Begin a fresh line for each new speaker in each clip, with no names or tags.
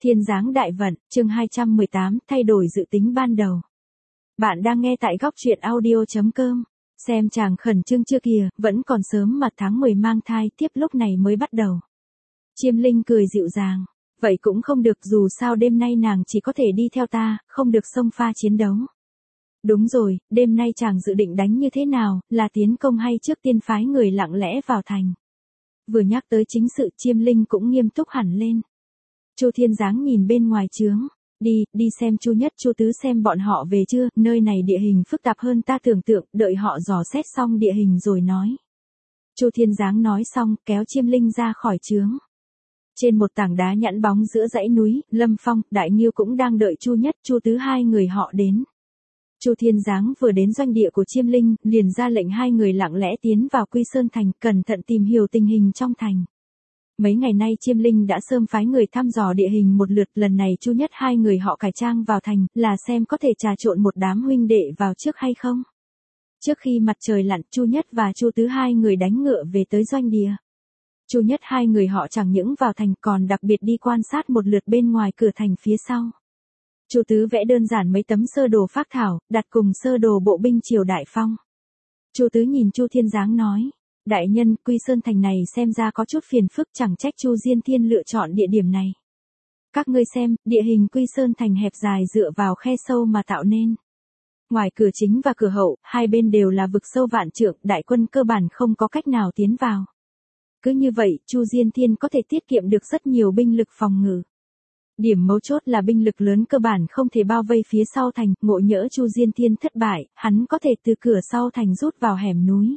Thiên Giáng Đại Vận, chương 218, thay đổi dự tính ban đầu. Bạn đang nghe tại góc truyện audio.com. Xem chàng khẩn trương chưa kìa, vẫn còn sớm mà tháng 10 mang thai tiếp lúc này mới bắt đầu. Chiêm Linh cười dịu dàng. Vậy cũng không được, dù sao đêm nay nàng chỉ có thể đi theo ta, không được xông pha chiến đấu. Đúng rồi, đêm nay chàng dự định đánh như thế nào, là tiến công hay trước tiên phái người lặng lẽ vào thành? Vừa nhắc tới chính sự, Chiêm Linh cũng nghiêm túc hẳn lên. Chu Thiên Giáng nhìn bên ngoài trướng, đi xem Chu Nhất Chu Tứ xem bọn họ về chưa, nơi này địa hình phức tạp hơn ta tưởng tượng, đợi họ dò xét xong địa hình rồi nói. Chu Thiên Giáng nói xong, kéo Chiêm Linh ra khỏi trướng. Trên một tảng đá nhẵn bóng giữa dãy núi, Lâm Phong, Đại Nghiêu cũng đang đợi Chu Nhất Chu Tứ hai người họ đến. Chu Thiên Giáng vừa đến doanh địa của Chiêm Linh, liền ra lệnh hai người lặng lẽ tiến vào Quy Sơn thành, cẩn thận tìm hiểu tình hình trong thành. Mấy ngày nay Chiêm Linh đã sớm phái người thăm dò địa hình một lượt, lần này Chu Nhất hai người họ cải trang vào thành, là xem có thể trà trộn một đám huynh đệ vào trước hay không. Trước khi mặt trời lặn, Chu Nhất và Chu Tứ hai người đánh ngựa về tới doanh địa. Chu Nhất hai người họ chẳng những vào thành còn đặc biệt đi quan sát một lượt bên ngoài cửa thành phía sau. Chu Tứ vẽ đơn giản mấy tấm sơ đồ phác thảo, đặt cùng sơ đồ bộ binh triều Đại Phong. Chu Tứ nhìn Chu Thiên Giáng nói, đại nhân, Quy Sơn thành này xem ra có chút phiền phức, chẳng trách Chu Diên Thiên lựa chọn địa điểm này. Các ngươi xem, địa hình Quy Sơn thành hẹp dài dựa vào khe sâu mà tạo nên. Ngoài cửa chính và cửa hậu, hai bên đều là vực sâu vạn trượng, đại quân cơ bản không có cách nào tiến vào. Cứ như vậy, Chu Diên Thiên có thể tiết kiệm được rất nhiều binh lực phòng ngự. Điểm mấu chốt là binh lực lớn cơ bản không thể bao vây phía sau thành, ngộ nhỡ Chu Diên Thiên thất bại, hắn có thể từ cửa sau thành rút vào hẻm núi.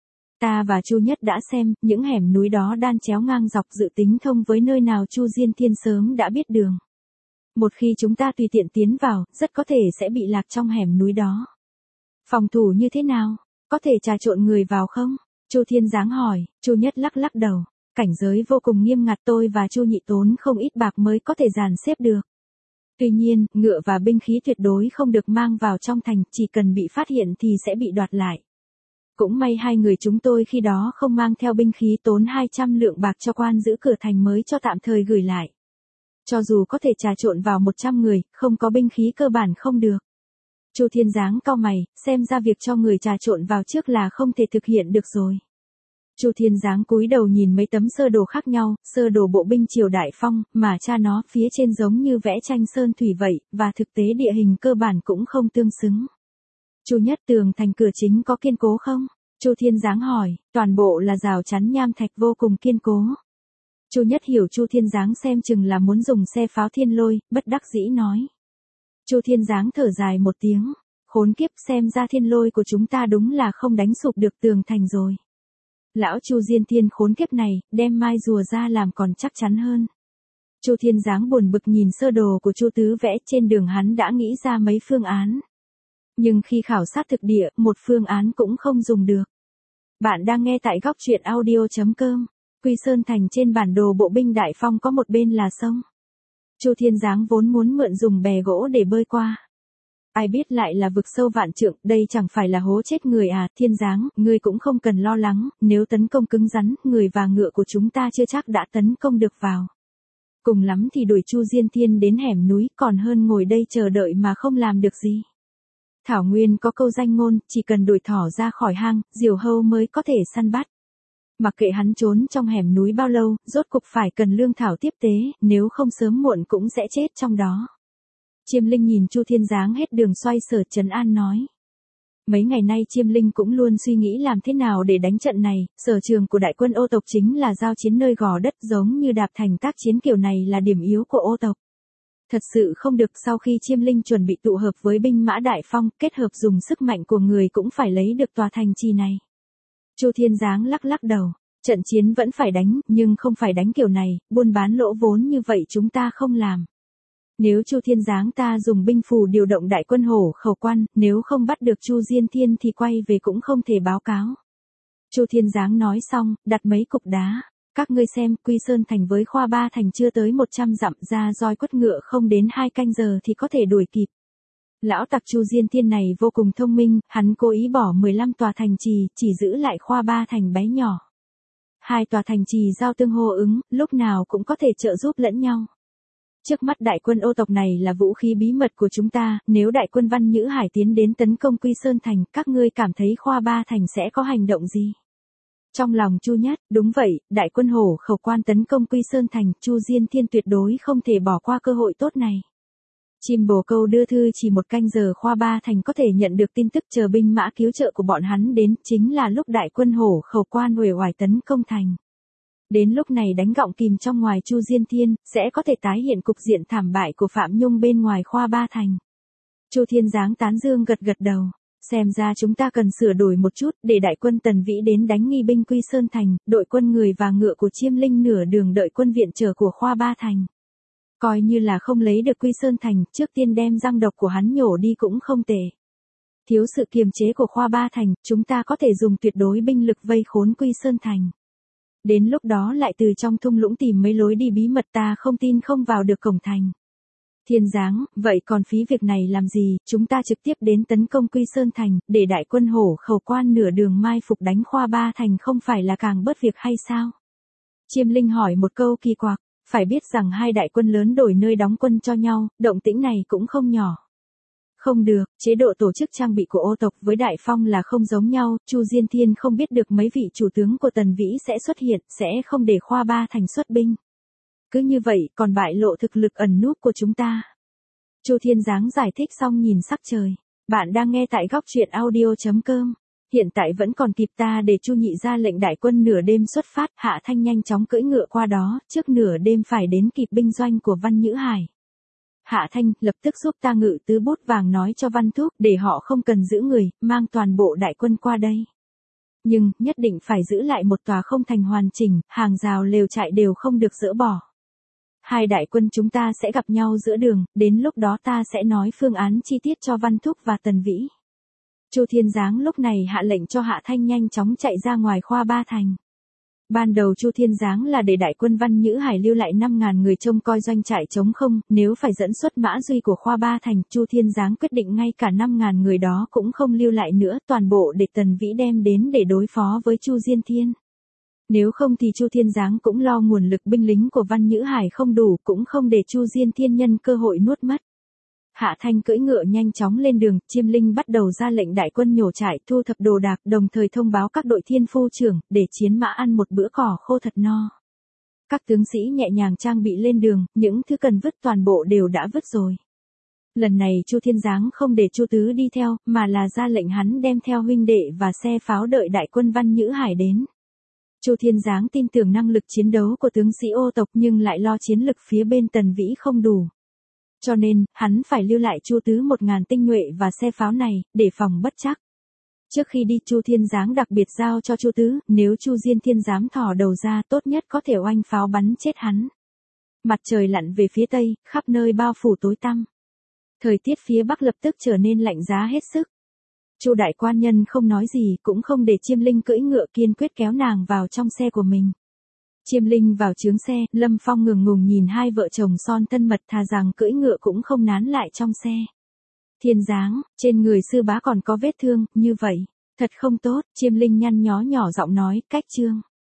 Ta và Chu Nhất đã xem, những hẻm núi đó đan chéo ngang dọc, dự tính thông với nơi nào Chu Diên Thiên sớm đã biết đường. Một khi chúng ta tùy tiện tiến vào, rất có thể sẽ bị lạc trong hẻm núi đó. Phòng thủ như thế nào? Có thể trà trộn người vào không? Chu Thiên Giáng hỏi. Chu Nhất lắc lắc đầu. Cảnh giới vô cùng nghiêm ngặt, tôi và Chu Nhị tốn không ít bạc mới có thể dàn xếp được. Tuy nhiên, ngựa và binh khí tuyệt đối không được mang vào trong thành, chỉ cần bị phát hiện thì sẽ bị đoạt lại. Cũng may hai người chúng tôi khi đó không mang theo binh khí, tốn 200 lượng bạc cho quan giữ cửa thành mới cho tạm thời gửi lại. Cho dù có thể trà trộn vào 100 người, không có binh khí cơ bản không được. Chu Thiên Giáng cau mày, xem ra việc cho người trà trộn vào trước là không thể thực hiện được rồi. Chu Thiên Giáng cúi đầu nhìn mấy tấm sơ đồ khác nhau, sơ đồ bộ binh triều Đại Phong, mà cha nó phía trên giống như vẽ tranh sơn thủy vậy, và thực tế địa hình cơ bản cũng không tương xứng. Chu Nhất, tường thành cửa chính có kiên cố không? Chu Thiên Giáng hỏi. Toàn bộ là rào chắn nham thạch vô cùng kiên cố. Chu Nhất hiểu Chu Thiên Giáng xem chừng là muốn dùng xe pháo thiên lôi, bất đắc dĩ nói. Chu Thiên Giáng thở dài một tiếng. Khốn kiếp, xem ra thiên lôi của chúng ta đúng là không đánh sụp được tường thành rồi. Lão Chu Diên Thiên khốn kiếp này, đem mai rùa ra làm còn chắc chắn hơn. Chu Thiên Giáng buồn bực nhìn sơ đồ của Chu Tứ vẽ, trên đường hắn đã nghĩ ra mấy phương án. Nhưng khi khảo sát thực địa, một phương án cũng không dùng được. Bạn đang nghe tại góc truyện audio.com. Quy Sơn thành trên bản đồ bộ binh Đại Phong có một bên là sông. Chu Thiên Giáng vốn muốn mượn dùng bè gỗ để bơi qua. Ai biết lại là vực sâu vạn trượng, đây chẳng phải là hố chết người à? Thiên Giáng, ngươi cũng không cần lo lắng, nếu tấn công cứng rắn, người và ngựa của chúng ta chưa chắc đã tấn công được vào. Cùng lắm thì đuổi Chu Diên Thiên đến hẻm núi, còn hơn ngồi đây chờ đợi mà không làm được gì. Thảo Nguyên có câu danh ngôn, chỉ cần đuổi thỏ ra khỏi hang, diều hâu mới có thể săn bắt. Mặc kệ hắn trốn trong hẻm núi bao lâu, rốt cục phải cần lương thảo tiếp tế, nếu không sớm muộn cũng sẽ chết trong đó. Chiêm Linh nhìn Chu Thiên Giáng hết đường xoay sở, trấn an nói. Mấy ngày nay Chiêm Linh cũng luôn suy nghĩ làm thế nào để đánh trận này, sở trường của đại quân ô tộc chính là giao chiến nơi gò đất, giống như đạp thành tác chiến kiểu này là điểm yếu của ô tộc. Thật sự không được, sau khi Chiêm Linh chuẩn bị tụ hợp với binh mã Đại Phong, kết hợp dùng sức mạnh của người cũng phải lấy được tòa thành trì này. Chu Thiên Giáng lắc lắc đầu, trận chiến vẫn phải đánh, nhưng không phải đánh kiểu này, buôn bán lỗ vốn như vậy chúng ta không làm. Nếu Chu Thiên Giáng ta dùng binh phù điều động đại quân hổ khẩu quan, nếu không bắt được Chu Diên Thiên thì quay về cũng không thể báo cáo. Chu Thiên Giáng nói xong, đặt mấy cục đá. Các ngươi xem, Quy Sơn thành với Khoa Ba thành chưa tới 100 dặm, ra roi quất ngựa không đến 2 canh giờ thì có thể đuổi kịp. Lão tặc Chu Diên Thiên này vô cùng thông minh, hắn cố ý bỏ 15 tòa thành trì, chỉ giữ lại Khoa Ba thành bé nhỏ. 2 tòa thành trì giao tương hô ứng, lúc nào cũng có thể trợ giúp lẫn nhau. Trước mắt đại quân Ô tộc này là vũ khí bí mật của chúng ta, nếu đại quân Văn Nhữ Hải tiến đến tấn công Quy Sơn Thành, các ngươi cảm thấy Khoa Ba Thành sẽ có hành động gì? Trong lòng Chu Nhất, đúng vậy, đại quân Hổ Khẩu Quan tấn công Quy Sơn Thành, Chu Diên Thiên tuyệt đối không thể bỏ qua cơ hội tốt này. Chim bồ câu đưa thư chỉ 1 canh giờ Khoa Ba Thành có thể nhận được tin tức chờ binh mã cứu trợ của bọn hắn đến, chính là lúc đại quân Hổ Khẩu Quan uể oải tấn công thành. Đến lúc này đánh gọng kìm trong ngoài Chu Diên Thiên, sẽ có thể tái hiện cục diện thảm bại của Phạm Nhung bên ngoài Khoa Ba Thành. Chu Thiên Giáng tán dương gật gật đầu. Xem ra chúng ta cần sửa đổi một chút để đại quân Tần Vĩ đến đánh nghi binh Quy Sơn Thành, đội quân người và ngựa của Chiêm Linh nửa đường đợi quân viện trở của Khoa Ba Thành. Coi như là không lấy được Quy Sơn Thành, trước tiên đem răng độc của hắn nhổ đi cũng không tệ. Thiếu sự kiềm chế của Khoa Ba Thành, chúng ta có thể dùng tuyệt đối binh lực vây khốn Quy Sơn Thành. Đến lúc đó lại từ trong thung lũng tìm mấy lối đi bí mật, ta không tin không vào được cổng thành. Thiên Giáng, vậy còn phí việc này làm gì, chúng ta trực tiếp đến tấn công Quy Sơn Thành, để đại quân Hổ Khẩu Quan nửa đường mai phục đánh Khoa Ba Thành không phải là càng bớt việc hay sao? Chiêm Linh hỏi một câu kỳ quặc, phải biết rằng hai đại quân lớn đổi nơi đóng quân cho nhau, động tĩnh này cũng không nhỏ. Không được, chế độ tổ chức trang bị của Ô tộc với Đại Phong là không giống nhau, Chu Diên Thiên không biết được mấy vị chủ tướng của Tần Vĩ sẽ xuất hiện, sẽ không để Khoa Ba Thành xuất binh. Cứ như vậy, còn bại lộ thực lực ẩn núp của chúng ta. Chu Thiên Giáng giải thích xong nhìn sắc trời. Bạn đang nghe tại góc truyện audio.com. Hiện tại vẫn còn kịp, ta để Chu Nhị ra lệnh đại quân nửa đêm xuất phát, Hạ Thanh nhanh chóng cưỡi ngựa qua đó, trước nửa đêm phải đến kịp binh doanh của Văn Nhữ Hải. Hạ Thanh lập tức giúp ta ngự tứ bút vàng nói cho Văn Thúc để họ không cần giữ người, mang toàn bộ đại quân qua đây. Nhưng, nhất định phải giữ lại một tòa không thành hoàn chỉnh, hàng rào lều trại đều không được dỡ bỏ. Hai đại quân chúng ta sẽ gặp nhau giữa đường, đến lúc đó ta sẽ nói phương án chi tiết cho Văn Thúc và Tần Vĩ. Chu Thiên Giáng lúc này hạ lệnh cho Hạ Thanh nhanh chóng chạy ra ngoài Khoa Ba Thành. Ban đầu Chu Thiên Giáng là để đại quân Văn Nhữ Hải lưu lại 5.000 người trông coi doanh trại trống không, nếu phải dẫn xuất mã duy của Khoa Ba Thành, Chu Thiên Giáng quyết định ngay cả 5.000 người đó cũng không lưu lại nữa, toàn bộ để Tần Vĩ đem đến để đối phó với Chu Diên Thiên. Nếu không thì Chu Thiên Giáng cũng lo nguồn lực binh lính của Văn Nhữ Hải không đủ, cũng không để Chu Diên Thiên nhân cơ hội nuốt mất. Hạ Thanh cưỡi ngựa nhanh chóng lên đường, Chiêm Linh bắt đầu ra lệnh đại quân nhổ trại, thu thập đồ đạc, đồng thời thông báo các đội thiên phu trưởng, để chiến mã ăn một bữa cỏ khô thật no. Các tướng sĩ nhẹ nhàng trang bị lên đường, những thứ cần vứt toàn bộ đều đã vứt rồi. Lần này Chu Thiên Giáng không để Chu Tứ đi theo, mà là ra lệnh hắn đem theo huynh đệ và xe pháo đợi đại quân Văn Nhữ Hải đến. Chu Thiên Giáng tin tưởng năng lực chiến đấu của tướng sĩ Ô tộc nhưng lại lo chiến lực phía bên Tần Vĩ không đủ. Cho nên, hắn phải lưu lại Chu Tứ 1.000 tinh nhuệ và xe pháo này, để phòng bất trắc. Trước khi đi Chu Thiên Giáng đặc biệt giao cho Chu Tứ, nếu Chu Diên Thiên dám thò đầu ra tốt nhất có thể oanh pháo bắn chết hắn. Mặt trời lặn về phía tây, khắp nơi bao phủ tối tăm. Thời tiết phía bắc lập tức trở nên lạnh giá hết sức. Chu đại quan nhân không nói gì, cũng không để Chiêm Linh cưỡi ngựa, kiên quyết kéo nàng vào trong xe của mình. Chiêm Linh vào chướng xe, Lâm Phong ngừng ngùng nhìn hai vợ chồng son thân mật, thà rằng cưỡi ngựa cũng không nán lại trong xe. Thiên Giáng, trên người sư bá còn có vết thương, như vậy, thật không tốt, Chiêm Linh nhăn nhó nhỏ giọng nói, cách chương.